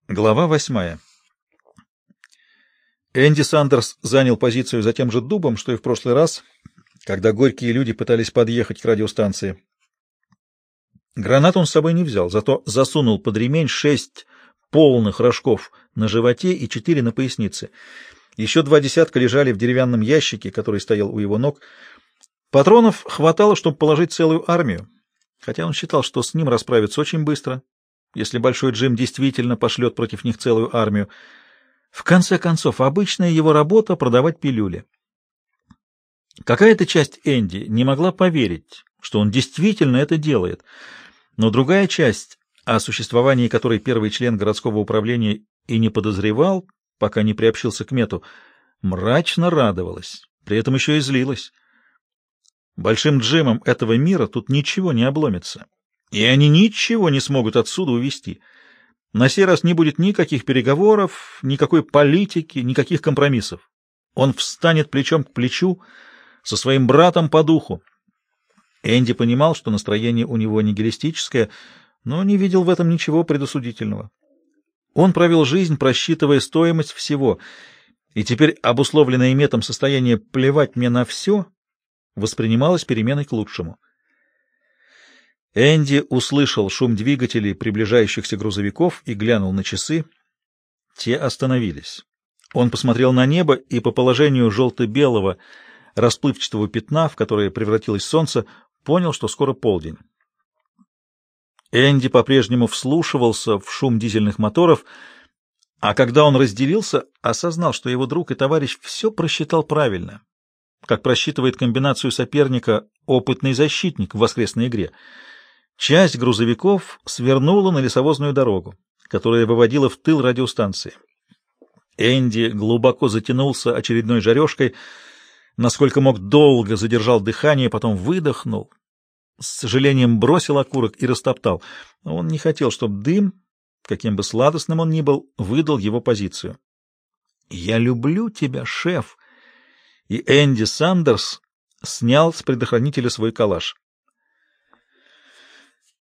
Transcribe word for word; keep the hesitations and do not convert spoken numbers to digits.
Глава восьмая. Энди Сандерс занял позицию за тем же дубом, что и в прошлый раз, когда горькие люди пытались подъехать к радиостанции. Гранат он с собой не взял, зато засунул под ремень шесть полных рожков на животе и четыре на пояснице. Еще два десятка лежали в деревянном ящике, который стоял у его ног. Патронов хватало, чтобы положить целую армию, хотя он считал, что с ним расправиться очень быстро, если Большой Джим действительно пошлет против них целую армию. В конце концов, обычная его работа — продавать пилюли. Какая-то часть Энди не могла поверить, что он действительно это делает, но другая часть, о существовании которой первый член городского управления и не подозревал, пока не приобщился к Мету, мрачно радовалась, при этом еще и злилась. Большим Джимом этого мира тут ничего не обломится, и они ничего не смогут отсюда увести. На сей раз не будет никаких переговоров, никакой политики, никаких компромиссов. Он встанет плечом к плечу со своим братом по духу. Энди понимал, что настроение у него нигилистическое, но не видел в этом ничего предосудительного. Он провел жизнь, просчитывая стоимость всего, и теперь обусловленное Метом состояние «плевать мне на все» воспринималось переменой к лучшему. Энди услышал шум двигателей приближающихся грузовиков и глянул на часы. Те остановились. Он посмотрел на небо и по положению желто-белого расплывчатого пятна, в которое превратилось солнце, понял, что скоро полдень. Энди по-прежнему вслушивался в шум дизельных моторов, а когда он разделился, осознал, что его друг и товарищ все просчитал правильно, как просчитывает комбинацию соперника опытный защитник в воскресной игре. Часть грузовиков свернула на лесовозную дорогу, которая выводила в тыл радиостанции. Энди глубоко затянулся очередной жарежкой, насколько мог долго задержал дыхание, потом выдохнул, с сожалением бросил окурок и растоптал. Он не хотел, чтобы дым, каким бы сладостным он ни был, выдал его позицию. «Я люблю тебя, шеф!» И Энди Сандерс снял с предохранителя свой калаш.